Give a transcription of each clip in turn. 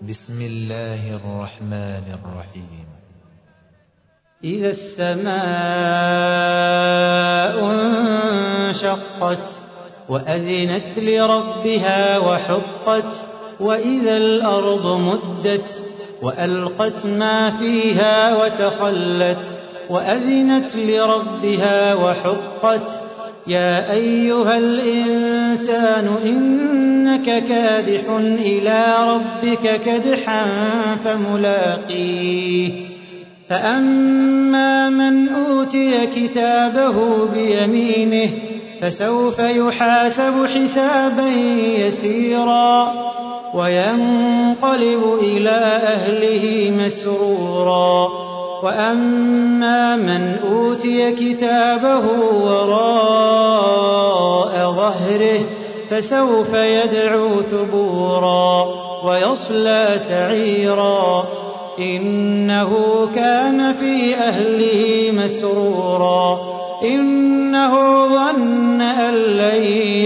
بسم الله الرحمن الرحيم. إذا السماء انشقت وأذنت لربها وحقت وإذا الأرض مدت وألقت ما فيها وتخلت وأذنت لربها وحقت يا أيها الإنسان إنك كادح إلى ربك كدحا فملاقيه فأما من أوتي كتابه بيمينه فسوف يحاسب حسابا يسيرا وينقلب إلى أهله مسرورا وأما من أوتي كتابه وراء ظهره فسوف يدعو ثبورا ويصلى سعيرا إنه كان في أهله مسرورا إنه ظن أن لن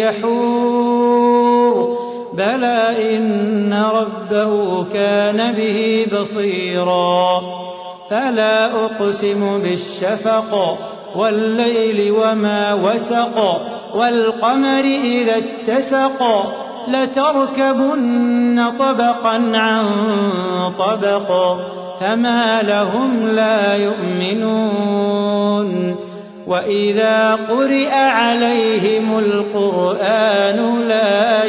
يحور بلى إن ربه كان به بصيرا فلا أقسم بالشفق والليل وما وسق والقمر إذا اتسق لتركبن طبقا عن طبق فما لهم لا يؤمنون وإذا قرئ عليهم القرآن لا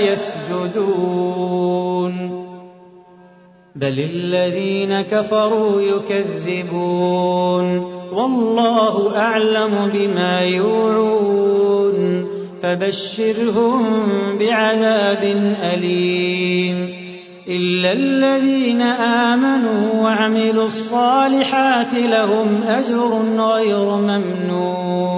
يسجدون بل الذين كفروا يكذبون والله أعلم بما يوعون فبشرهم بعذاب أليم إلا الذين آمنوا وعملوا الصالحات لهم أجر غير ممنون